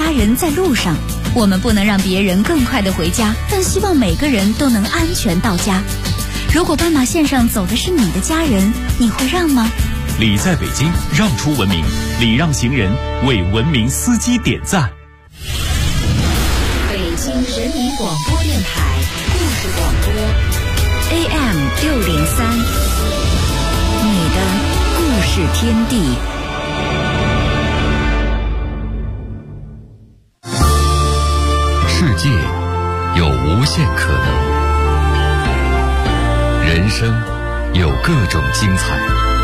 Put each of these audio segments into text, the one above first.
家人在路上，我们不能让别人更快地回家，但希望每个人都能安全到家。如果斑马线上走的是你的家人，你会让吗？ 礼在北京，让出文明，礼让行人，为文明司机点赞。 北京人民广播电台故事广播 AM603，你的故事天地。 世界有无限可能，人生有各种精彩，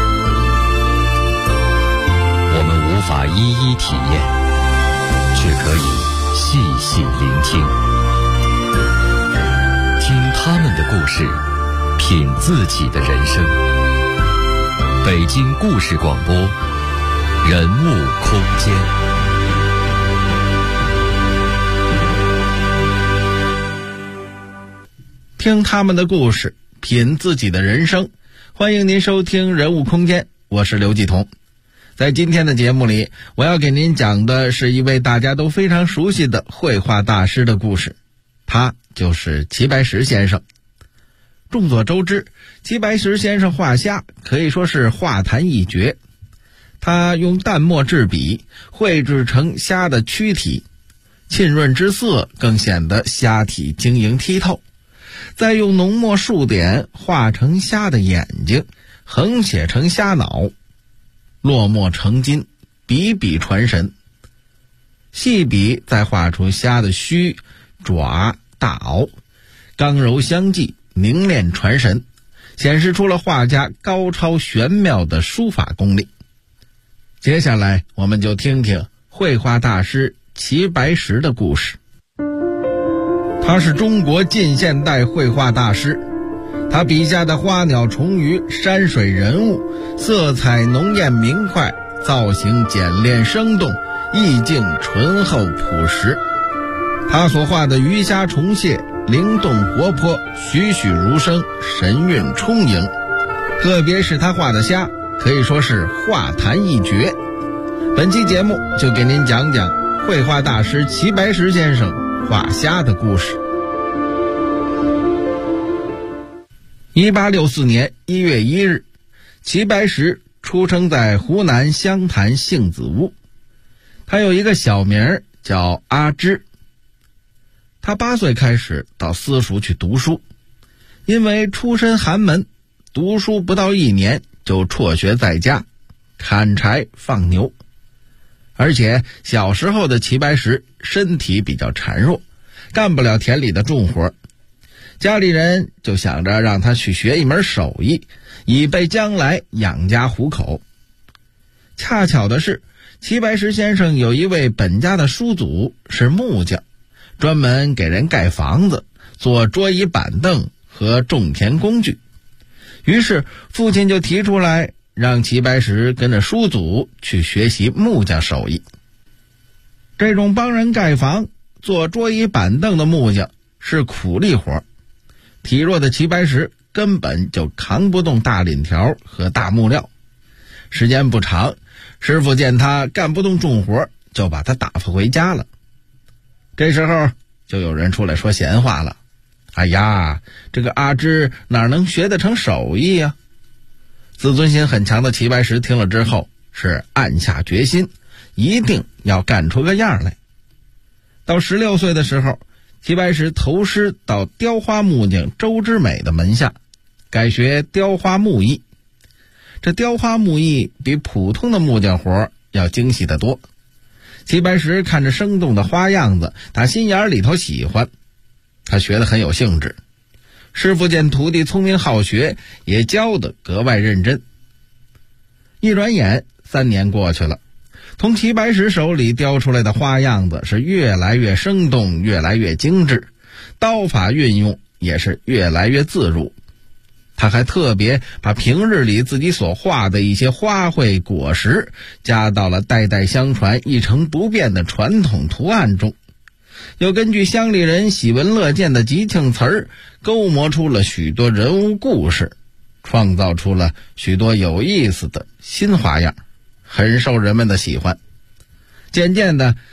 我们无法一一体验，却可以细细聆听，听他们的故事，品自己的人生。北京故事广播，人物空间。 听他们的故事，品自己的人生。欢迎您收听人物空间，我是刘继彤。在今天的节目里，我要给您讲的是一位大家都非常熟悉的绘画大师的故事，他就是齐白石先生。众所周知，齐白石先生画虾可以说是画坛一绝。他用淡墨制笔，绘制成虾的躯体，沁润之色更显得虾体晶莹剔透。再用浓墨数点画成虾的眼睛，横写成虾脑，落墨成金，笔笔传神。细笔再画出虾的须、爪、大螯，刚柔相济，凝练传神，显示出了画家高超玄妙的书法功力。接下来我们就听听绘画大师齐白石的故事。他是中国近现代绘画大师，他笔下的花鸟虫鱼、山水人物，色彩浓艳明快，造型简练生动，意境醇厚朴实。他所画的鱼虾虫蟹灵动活泼，栩栩如生，神韵充盈。特别是他画的虾，可以说是画坛一绝。本期节目就给您讲讲绘画大师齐白石先生画虾的故事。1864年1月1日，齐白石出生在湖南湘潭杏子坞。他有一个小名叫阿芝。他8岁开始到私塾去读书，因为出身寒门，读书不到1年就辍学在家，砍柴放牛。而且小时候的齐白石身体比较孱弱，干不了田里的重活，家里人就想着让他去学一门手艺，以备将来养家糊口。恰巧的是，齐白石先生有一位本家的叔祖是木匠，专门给人盖房子，做桌椅板凳和种田工具。于是父亲就提出来让齐白石跟着叔祖去学习木匠手艺。这种帮人盖房、做桌椅板凳的木匠是苦力活，体弱的齐白石根本就扛不动大檩条和大木料。时间不长，师傅见他干不动重活，就把他打发回家了。这时候就有人出来说闲话了：哎呀，这个阿芝哪能学得成手艺呀？自尊心很强的齐白石听了之后是暗下决心，一定要干出个样来。到16岁的时候，齐白石投师到雕花木匠周之美的门下，改学雕花木艺。这雕花木艺比普通的木匠活要精细得多。齐白石看着生动的花样子，打心眼里头喜欢，他学得很有兴致。师傅见徒弟聪明好学，也教得格外认真。一转眼3年过去了，从齐白石手里雕出来的花样子是越来越生动，越来越精致，刀法运用也是越来越自如。他还特别把平日里自己所画的一些花卉果实加到了代代相传一成不变的传统图案中，又根据乡里人喜闻乐见的吉庆词儿勾磨出了许多人物故事，创造出了许多有意思的新花样，很受人们的喜欢。渐渐的，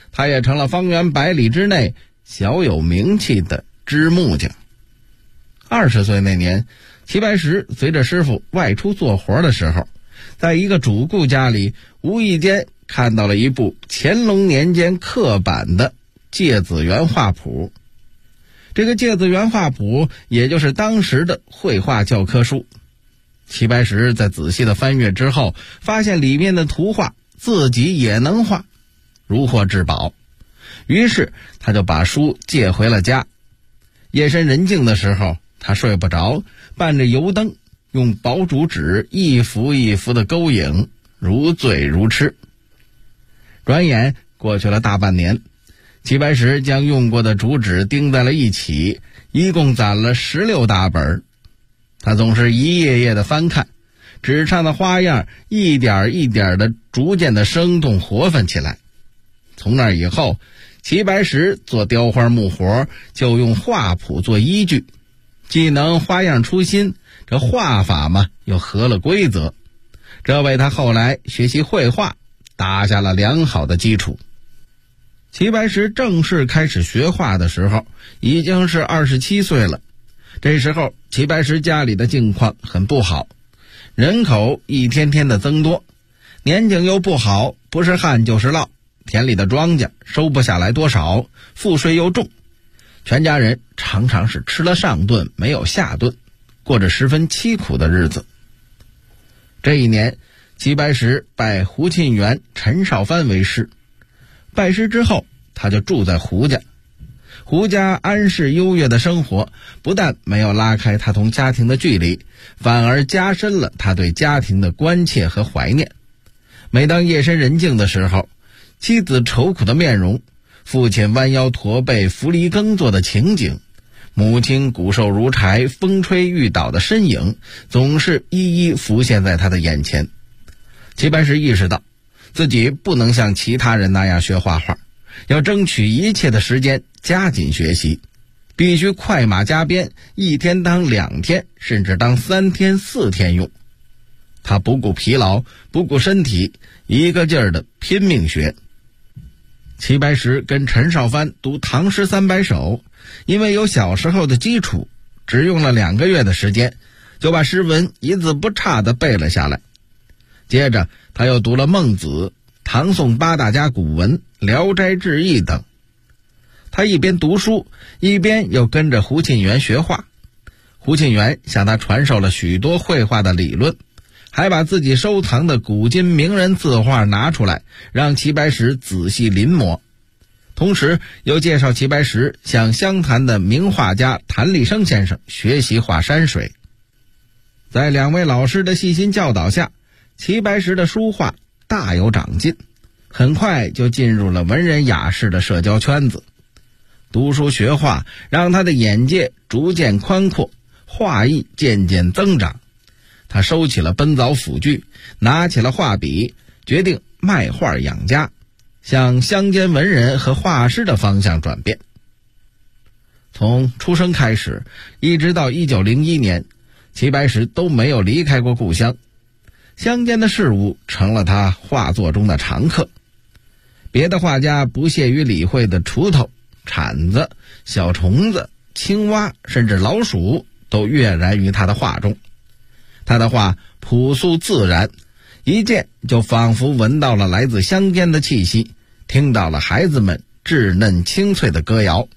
他也成了方圆100里之内小有名气的织木匠。20岁那年，齐白石随着师傅外出做活的时候，在一个主顾家里无意间看到了一部乾隆年间刻版的芥子园画谱。这个芥子园画谱也就是当时的绘画教科书。齐白石在仔细的翻阅之后，发现里面的图画自己也能画，如获至宝。于是他就把书借回了家。夜深人静的时候，他睡不着，伴着油灯，用薄竹纸一幅一幅的勾影，如醉如痴。转眼过去了大半年，齐白石将用过的竹纸钉在了一起，一共攒了16大本。他总是一页页的翻看，纸上的花样一点一点的逐渐的生动活泛起来。从那以后，齐白石做雕花木活就用画谱做依据，既能花样出新，这画法嘛又合了规则，这为他后来学习绘画打下了良好的基础。齐白石正式开始学画的时候，已经是27岁了。这时候齐白石家里的境况很不好，人口一天天的增多，年景又不好，不是旱就是涝，田里的庄稼收不下来多少，赋税又重，全家人常常是吃了上顿没有下顿，过着十分凄苦的日子。这一年，齐白石拜胡沁园陈少藩为师，拜师之后他就住在胡家。胡家安适优越的生活不但没有拉开他同家庭的距离，反而加深了他对家庭的关切和怀念。每当夜深人静的时候，妻子愁苦的面容，父亲弯腰驼背扶犁耕作的情景，母亲骨瘦如柴风吹雨倒的身影，总是一一浮现在他的眼前。齐白石意识到自己不能像其他人那样学画画，要争取一切的时间加紧学习，必须快马加鞭，一天当2天，甚至当3天4天用。他不顾疲劳，不顾身体，一个劲儿的拼命学。齐白石跟陈少藩读唐诗300首，因为有小时候的基础，只用了2个月的时间，就把诗文一字不差地背了下来。接着他又读了孟子、唐宋8大家古文、聊斋志异等。他一边读书，一边又跟着胡沁园学画。胡沁园向他传授了许多绘画的理论，还把自己收藏的古今名人字画拿出来，让齐白石仔细临摹。同时又介绍齐白石向湘潭的名画家谭立生先生学习画山水。在2位老师的细心教导下，齐白石的书画大有长进，很快就进入了文人雅士的社交圈子。读书学画让他的眼界逐渐宽阔，画艺渐渐增长。他收起了奔凿斧锯，拿起了画笔，决定卖画养家，向乡间文人和画师的方向转变。从出生开始，一直到1901年，齐白石都没有离开过故乡。乡间的事物成了他画作中的常客。别的画家不屑于理会的锄头、铲子、小虫子、青蛙，甚至老鼠，都跃然于他的画中。他的画朴素自然，一见就仿佛闻到了来自乡间的气息，听到了孩子们稚嫩清脆的歌谣。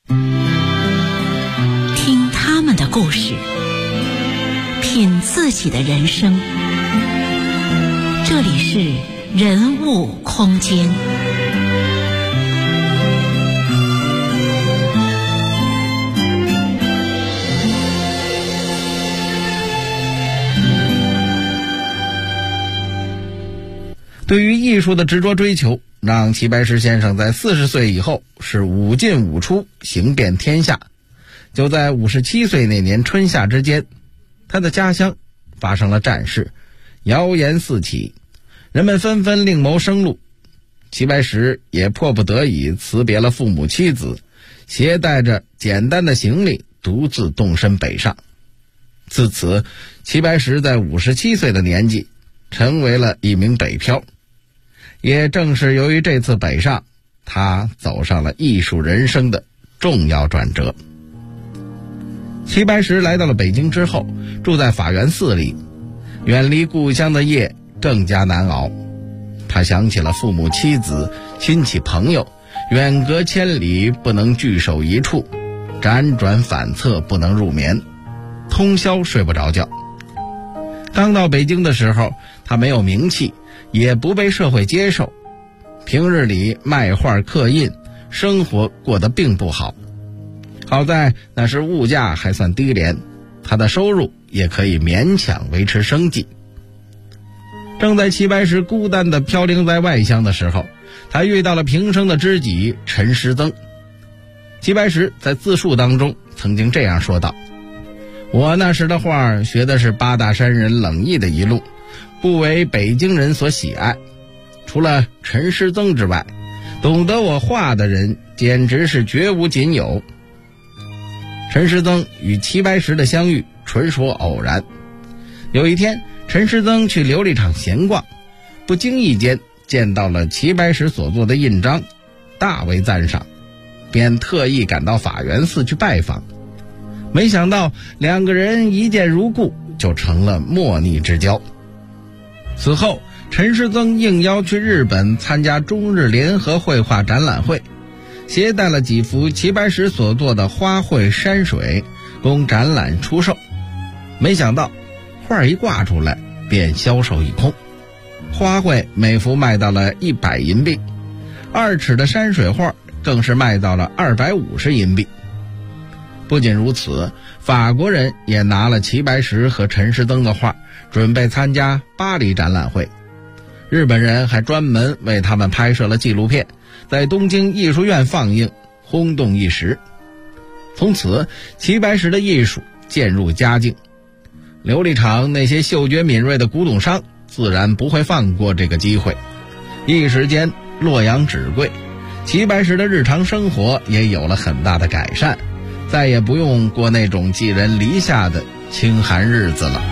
听他们的故事，品自己的人生。这里是人物空间。 对于艺术的执着追求，让齐白石先生在40岁以后是武进武出，行遍天下。就在57岁那年春夏之间，他的家乡发生了战事，谣言四起，人们纷纷另谋生路。齐白石也迫不得已辞别了父母妻子，携带着简单的行李，独自动身北上。自此，齐白石在57岁的年纪成为了一名北漂。也正是由于这次北上， 他走上了艺术人生的重要转折。齐白石来到了北京之后，住在法源寺里，远离故乡的夜更加难熬。他想起了父母妻子、亲戚朋友，远隔千里不能聚首一处，辗转反侧不能入眠，通宵睡不着觉。刚到北京的时候，他没有名气，也不被社会接受，平日里卖画刻印，生活过得并不好。好在那时物价还算低廉，他的收入也可以勉强维持生计。正在齐白石孤单地飘零在外乡的时候，他遇到了平生的知己陈师曾。齐白石在自述当中曾经这样说道：我那时的画学的是八大山人冷意的一路，不为北京人所喜爱。除了陈师曾之外，懂得我画的人简直是绝无仅有。陈师曾与齐白石的相遇纯属偶然。有一天，陈师曾去琉璃厂闲逛，不经意间见到了齐白石所做的印章，大为赞赏，便特意赶到法源寺去拜访。没想到两个人一见如故，就成了莫逆之交。此后，陈师曾应邀去日本参加中日联合绘画展览会，携带了几幅齐白石所做的花卉山水供展览出售。没想到画一挂出来便销售一空，花卉每幅卖到了100银币，2尺的山水画更是卖到了250银币。不仅如此，法国人也拿了齐白石和陈师曾的画，准备参加巴黎展览会。日本人还专门为他们拍摄了纪录片，在东京艺术院放映，轰动一时。从此，齐白石的艺术渐入佳境。琉璃厂那些嗅觉敏锐的古董商自然不会放过这个机会，一时间洛阳纸贵，齐白石的日常生活也有了很大的改善，再也不用过那种寄人篱下的清寒日子了。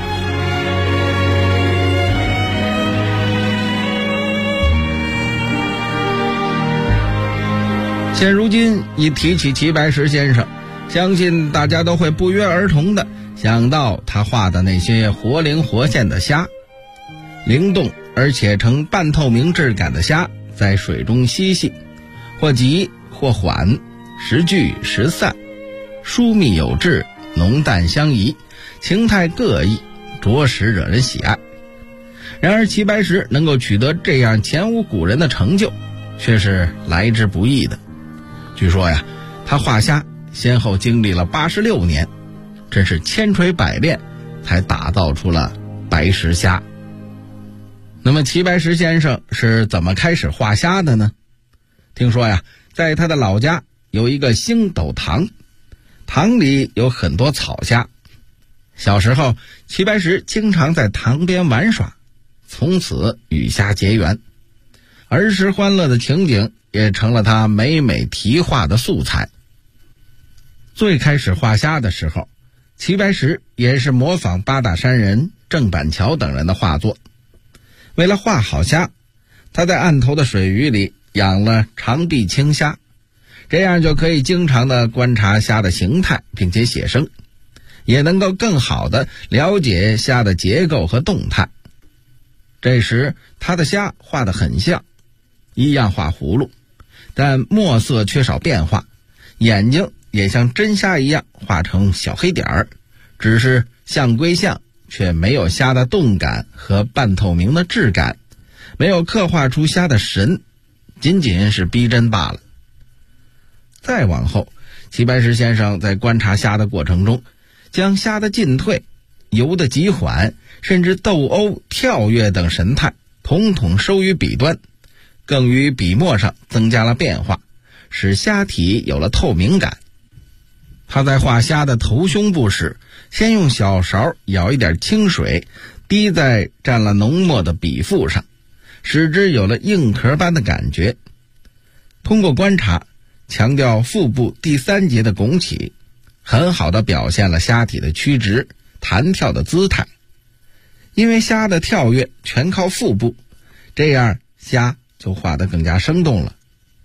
现如今一提起齐白石先生，相信大家都会不约而同地想到他画的那些活灵活现的虾。灵动而且呈半透明质感的虾在水中嬉戏，或急或缓，时聚时散，疏密有致，浓淡相宜，情态各异，着实惹人喜爱。然而齐白石能够取得这样前无古人的成就，却是来之不易的。据说呀，他画虾先后经历了86年，真是千锤百炼才打造出了白石虾。那么齐白石先生是怎么开始画虾的呢？听说呀，在他的老家有一个星斗塘，塘里有很多草虾。小时候，齐白石经常在塘边玩耍，从此与虾结缘。儿时欢乐的情景也成了他每每题画的素材。最开始画虾的时候，齐白石也是模仿八大山人、郑板桥等人的画作。为了画好虾，他在岸头的水鱼里养了长臂青虾，这样就可以经常的观察虾的形态，并且写生，也能够更好的了解虾的结构和动态。这时他的虾画得很像，一样画葫芦，但墨色缺少变化，眼睛也像真虾一样画成小黑点儿，只是像归像，却没有虾的动感和半透明的质感，没有刻画出虾的神，仅仅是逼真罢了。再往后，齐白石先生在观察虾的过程中，将虾的进退、游的急缓，甚至斗殴、跳跃等神态统统收于笔端，更于笔墨上增加了变化，使虾体有了透明感。他在画虾的头胸部时，先用小勺舀一点清水，滴在沾了浓墨的笔腹上，使之有了硬壳般的感觉。通过观察，强调腹部第3节的拱起，很好地表现了虾体的曲直、弹跳的姿态。因为虾的跳跃全靠腹部，这样虾就画得更加生动了。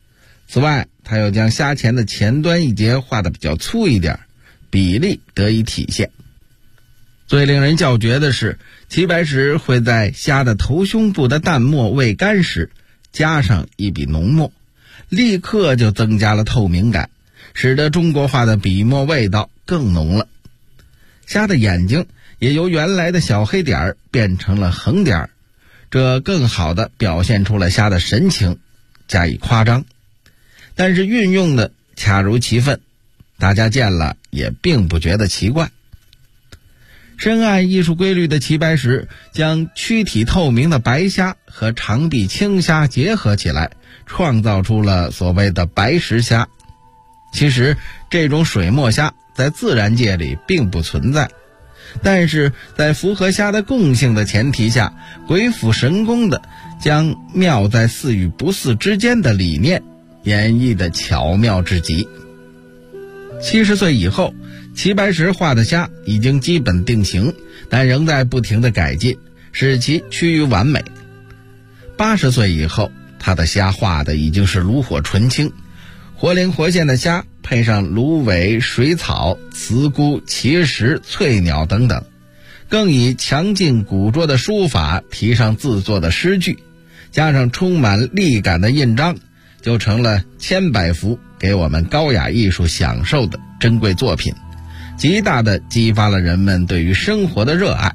此外，他又将虾钳的前端一节画得比较粗一点，比例得以体现。最令人叫绝的是，齐白石会在虾的头胸部的淡墨未干时加上一笔浓墨，立刻就增加了透明感，使得中国画的笔墨味道更浓了。虾的眼睛也由原来的小黑点变成了横点，这更好地表现出了虾的神情，加以夸张，但是运用的恰如其分，大家见了也并不觉得奇怪。深谙艺术规律的齐白石将躯体透明的白虾和长臂青虾结合起来，创造出了所谓的白石虾。其实这种水墨虾在自然界里并不存在，但是在符合虾的共性的前提下，鬼斧神工的将妙在似与不似之间的理念演绎的巧妙至极。70岁以后，齐白石画的虾已经基本定型，但仍在不停的改进，使其趋于完美。80岁以后，他的虾画的已经是炉火纯青，活灵活现的虾配上芦苇、水草、慈菇、奇石、翠鸟等等，更以强劲古拙的书法题上自作的诗句，加上充满力感的印章，就成了千百幅给我们高雅艺术享受的珍贵作品，极大地激发了人们对于生活的热爱。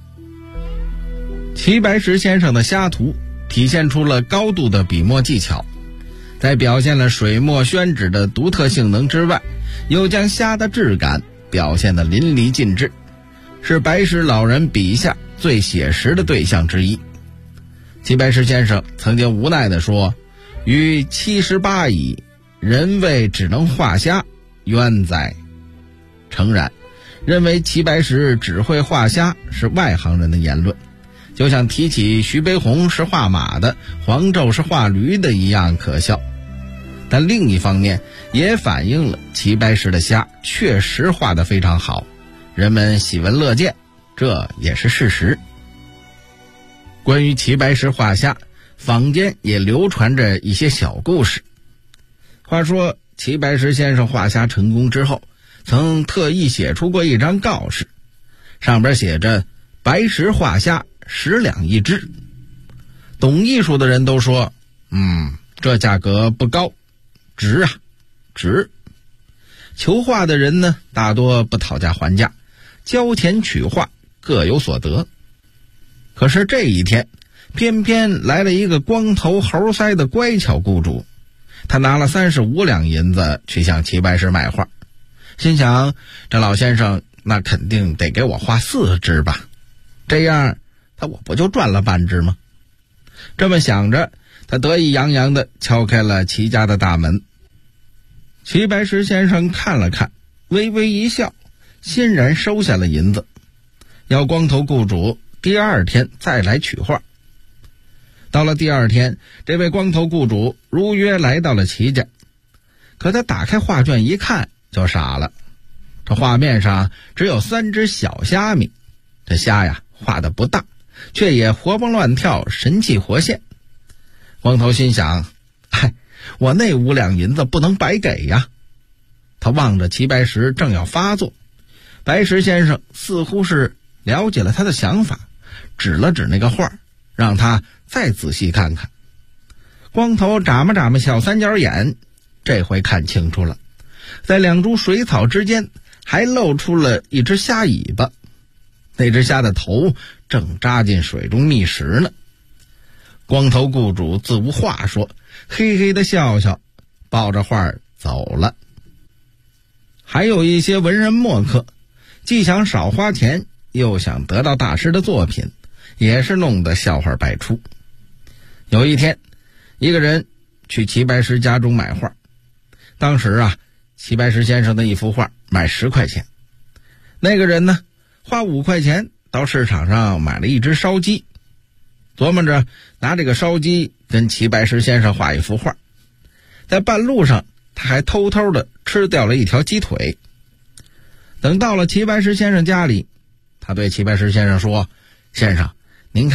齐白石先生的虾图体现出了高度的笔墨技巧，在表现了水墨宣纸的独特性能之外，又将虾的质感表现得淋漓尽致，是白石老人笔下最写实的对象之一。齐白石先生曾经无奈地说：“余78矣，人谓只能画虾，冤哉！”诚然，认为齐白石只会画虾是外行人的言论，就像提起徐悲鸿是画马的，黄胄是画驴的一样可笑。但另一方面也反映了齐白石的虾确实画得非常好，人们喜闻乐见，这也是事实。关于齐白石画虾，坊间也流传着一些小故事。话说齐白石先生画虾成功之后，曾特意写出过一张告示，上边写着白石画虾10两一只。懂艺术的人都说，这价格不高，值啊，值。求画的人呢，大多不讨价还价，交钱取画，各有所得。可是这一天，偏偏来了一个光头猴腮的乖巧雇主，他拿了35两银子去向齐白石买画，心想这老先生那肯定得给我画4只吧，这样我不就赚了半只吗？这么想着，他得意洋洋地敲开了齐家的大门。齐白石先生看了看，微微一笑，欣然收下了银子，要光头雇主第2天再来取画。到了第2天，这位光头雇主如约来到了齐家，可他打开画卷一看就傻了，这画面上只有3只小虾米，这虾呀画得不大，却也活蹦乱跳，神气活现。光头心想，我那5两银子不能白给呀。他望着齐白石正要发作，白石先生似乎是了解了他的想法，指了指那个画，让他再仔细看看。光头眨巴眨巴小3角眼，这回看清楚了，在2株水草之间还露出了一只虾尾巴，那只虾的头正扎进水中觅食呢。光头雇主自无话说，嘿嘿的笑笑，抱着画走了。还有一些文人墨客，既想少花钱，又想得到大师的作品，也是弄得笑话百出。有一天，一个人去齐白石家中买画，当时齐白石先生的一幅画卖10块钱，那个人呢花5块钱到市场上买了一只烧鸡，琢磨着拿这个烧鸡跟齐白石先生画一幅画。在半路上，他还偷偷的吃掉了一条鸡腿。等到了齐白石先生家里，他对齐白石先生说：“先生，您看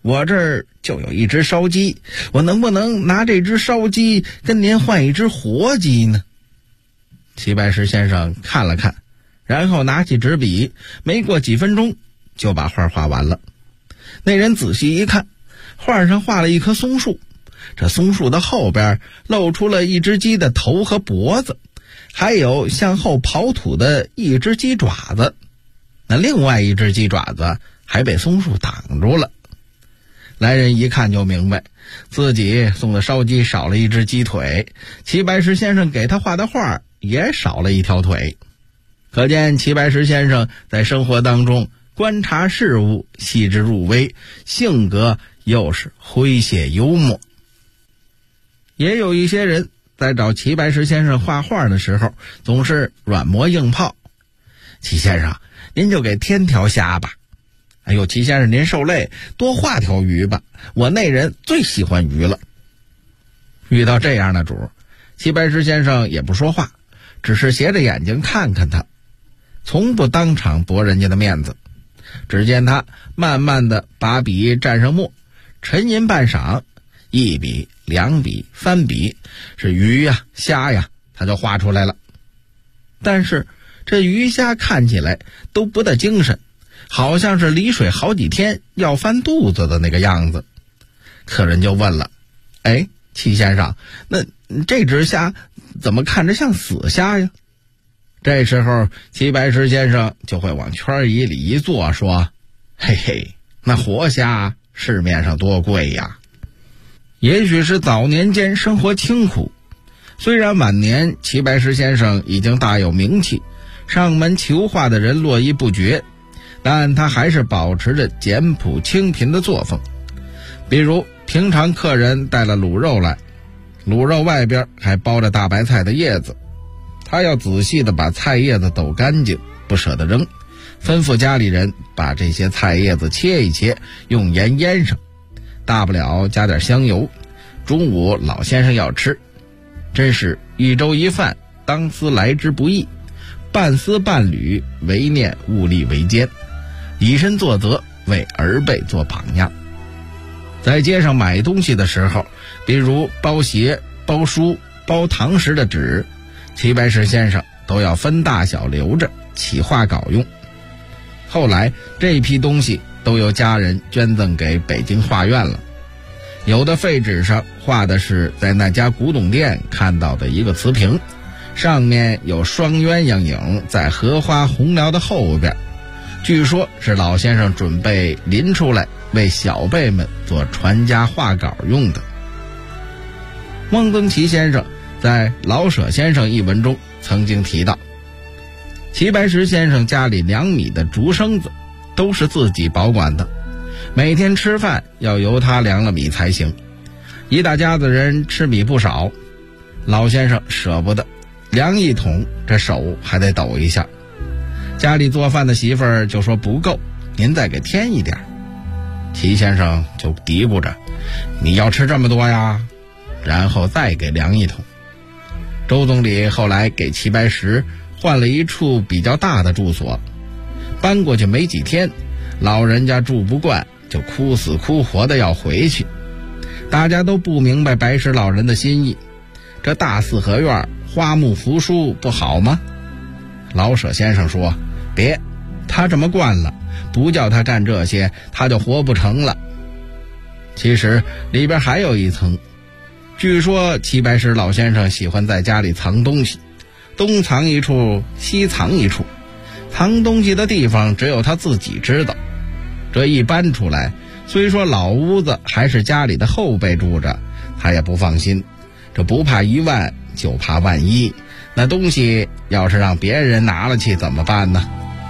我这儿就有一只烧鸡，我能不能拿这只烧鸡跟您换一只活鸡呢？齐白石先生看了看，然后拿起纸笔，没过几分钟就把画画完了。那人仔细一看，画上画了一棵松树，这松树的后边露出了一只鸡的头和脖子，还有向后刨土的一只鸡爪子，那另外一只鸡爪子还被松树挡住了。来人一看就明白，自己送的烧鸡少了一只鸡腿，齐白石先生给他画的画也少了一条腿。可见齐白石先生在生活当中观察事物细致入微，性格又是诙谐幽默。也有一些人在找齐白石先生画画的时候总是软磨硬泡，齐先生您就给添条虾吧，哎呦，齐先生您受累，多画条鱼吧，我那人最喜欢鱼了。遇到这样的主，齐白石先生也不说话，只是斜着眼睛看看他，从不当场驳人家的面子。只见他慢慢的把笔蘸上墨，沉吟半晌，一笔两笔三笔，是鱼呀虾呀他就画出来了。但是这鱼虾看起来都不大精神，好像是离水好几天要翻肚子的那个样子。客人就问了，哎，齐先生，那这只虾怎么看着像死虾呀？这时候齐白石先生就会往圈椅里一坐，说，嘿嘿，那活虾市面上多贵呀。也许是早年间生活清苦，虽然晚年齐白石先生已经大有名气，上门求画的人络绎不绝，但他还是保持着简朴清贫的作风。比如平常客人带了卤肉来，卤肉外边还包着大白菜的叶子，他要仔细地把菜叶子抖干净，不舍得扔，吩咐家里人把这些菜叶子切一切，用盐腌上，大不了加点香油。中午老先生要吃，真是一粥一饭，当思来之不易，半丝半缕，唯念物力维艰，以身作则，为儿辈做榜样。在街上买东西的时候，比如包鞋、包书、包堂食的纸，齐白石先生都要分大小留着，起画稿用。后来这批东西都由家人捐赠给北京画院了。有的废纸上画的是在那家古董店看到的一个瓷瓶，上面有双鸳鸯影在荷花红寮的后边，据说是老先生准备临出来为小辈们做传家画稿用的。汪曾祺先生在《老舍先生》一文中曾经提到，齐白石先生家里2米的竹生子都是自己保管的，每天吃饭要由他量了米才行，一大家子人吃米不少，老先生舍不得量一桶，这手还得抖一下。家里做饭的媳妇儿就说不够，您再给添一点。齐先生就嘀咕着，你要吃这么多呀，然后再给量一桶。周总理后来给齐白石换了一处比较大的住所，搬过去没几天，老人家住不惯，就哭死哭活的要回去。大家都不明白白石老人的心意，这大四合院花木扶疏不好吗？老舍先生说，别，他这么惯了，不叫他干这些，他就活不成了。其实里边还有一层，据说齐白石老先生喜欢在家里藏东西，东藏一处西藏一处，藏东西的地方只有他自己知道。这一搬出来，虽说老屋子还是家里的后辈住着，他也不放心，这不怕1万就怕万一，那东西要是让别人拿了去怎么办呢？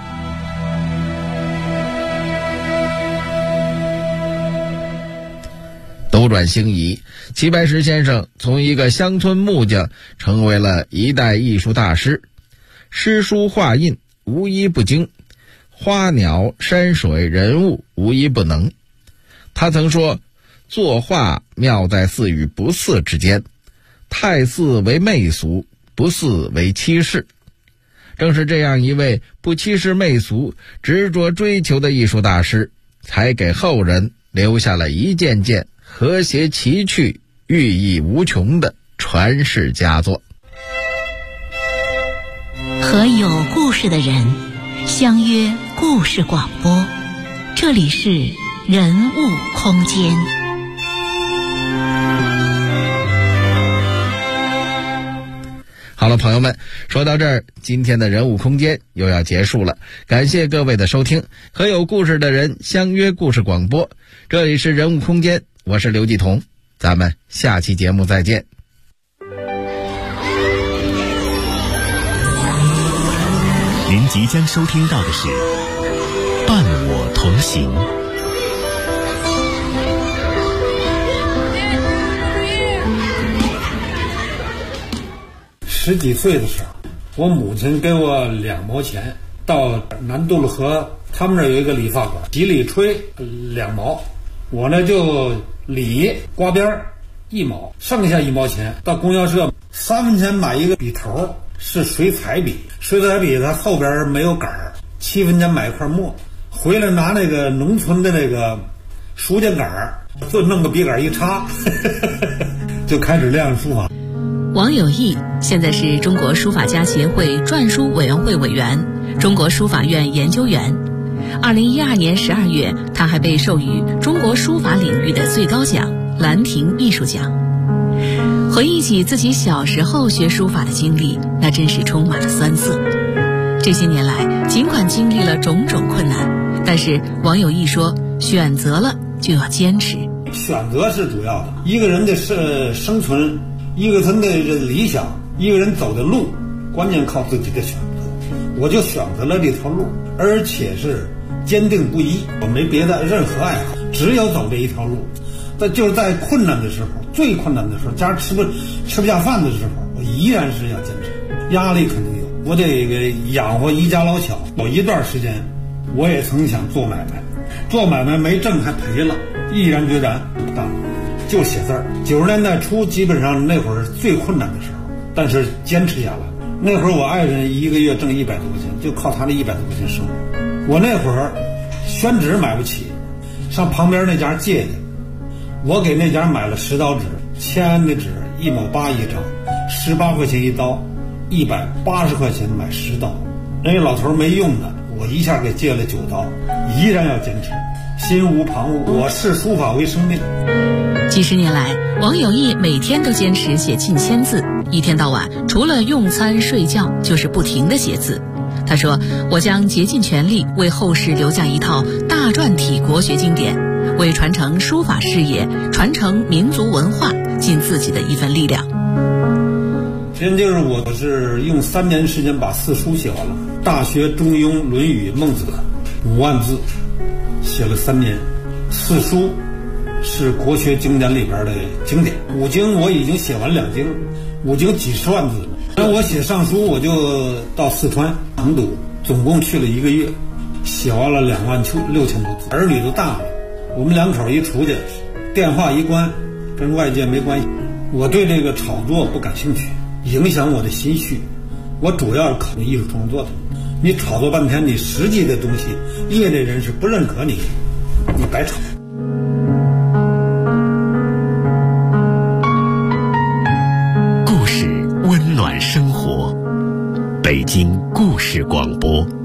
斗转星移，齐白石先生从一个乡村木匠成为了一代艺术大师，诗书画印无一不精，花鸟山水人物无一不能。他曾说，作画妙在似与不似之间，太似为媚俗，不似为欺世。正是这样一位不欺世媚俗、执着追求的艺术大师，才给后人留下了一件件和谐奇趣、寓意无穷的传世佳作。 和有故事的人相约故事广播，这里是人物空间。 好了，朋友们，说到这儿，今天的人物空间又要结束了。感谢各位的收听，和有故事的人相约故事广播，这里是人物空间，我是刘继彤，咱们下期节目再见。 您即将收听到的是伴我同行。 10几岁的时候，我母亲给我2毛钱，到南渡路河他们那儿有一个理发馆，洗理吹2毛，我呢就理刮边1毛，剩下1毛钱到供销社3分钱买一个笔头，是水彩笔，水彩笔它后边没有杆儿，7分钱买一块墨，回来拿那个农村的那个书架杆儿，就弄个笔杆一插就开始练书法。 王有义现在是中国书法家协会篆书委员会委员、中国书法院研究员。2012年12月，他还被授予中国书法领域的最高奖兰亭艺术奖。回忆起自己小时候学书法的经历，那真是充满了酸涩。这些年来，尽管经历了种种困难，但是王有义说，选择了就要坚持。 选择是主要的，一个人的生存，一个人的理想，一个人走的路，关键靠自己的选择。我就选择了这条路，而且是坚定不移，我没别的任何爱好，只有走这一条路。就是在困难的时候，最困难的时候，家吃不下饭的时候，我依然是要坚持。压力肯定有，我得给养活一家老小。有一段时间，我也曾想做买卖，做买卖没挣还赔了，毅然决然不干，就写字儿。90年代初，基本上那会儿最困难的时候，但是坚持下来。那会儿我爱人一个月挣100多块钱，就靠他那100多块钱生活。我那会儿宣纸买不起，上旁边那家借去。我给那家买了10刀纸，签的纸1毛8一张，18块钱一刀，180块钱买10刀。人家老头没用的，我一下给借了9刀，依然要坚持，心无旁骛。我视书法为生命。 几十年来，王有义每天都坚持写近1000字，一天到晚除了用餐睡觉，就是不停地写字。他说：“我将竭尽全力为后世留下一套大篆体国学经典，为传承书法事业、传承民族文化尽自己的一份力量。” 真就是我是用3年时间把4书写完了，《大学》《中庸》《论语》《孟子》5万字，写了3年。4书是国学经典里边的经典，5经我已经写完2经，5经几十万字了。然后我写上书，我就到四川成都，总共去了1个月，写完了26000多字。儿女都大了，我们2口一出去，电话一关，跟外界没关系。我对这个炒作不感兴趣，影响我的心绪。我主要是考虑艺术创作的。你炒作半天，你实际的东西，业内人士不认可你，你白炒。 故事温暖生活，北京故事广播。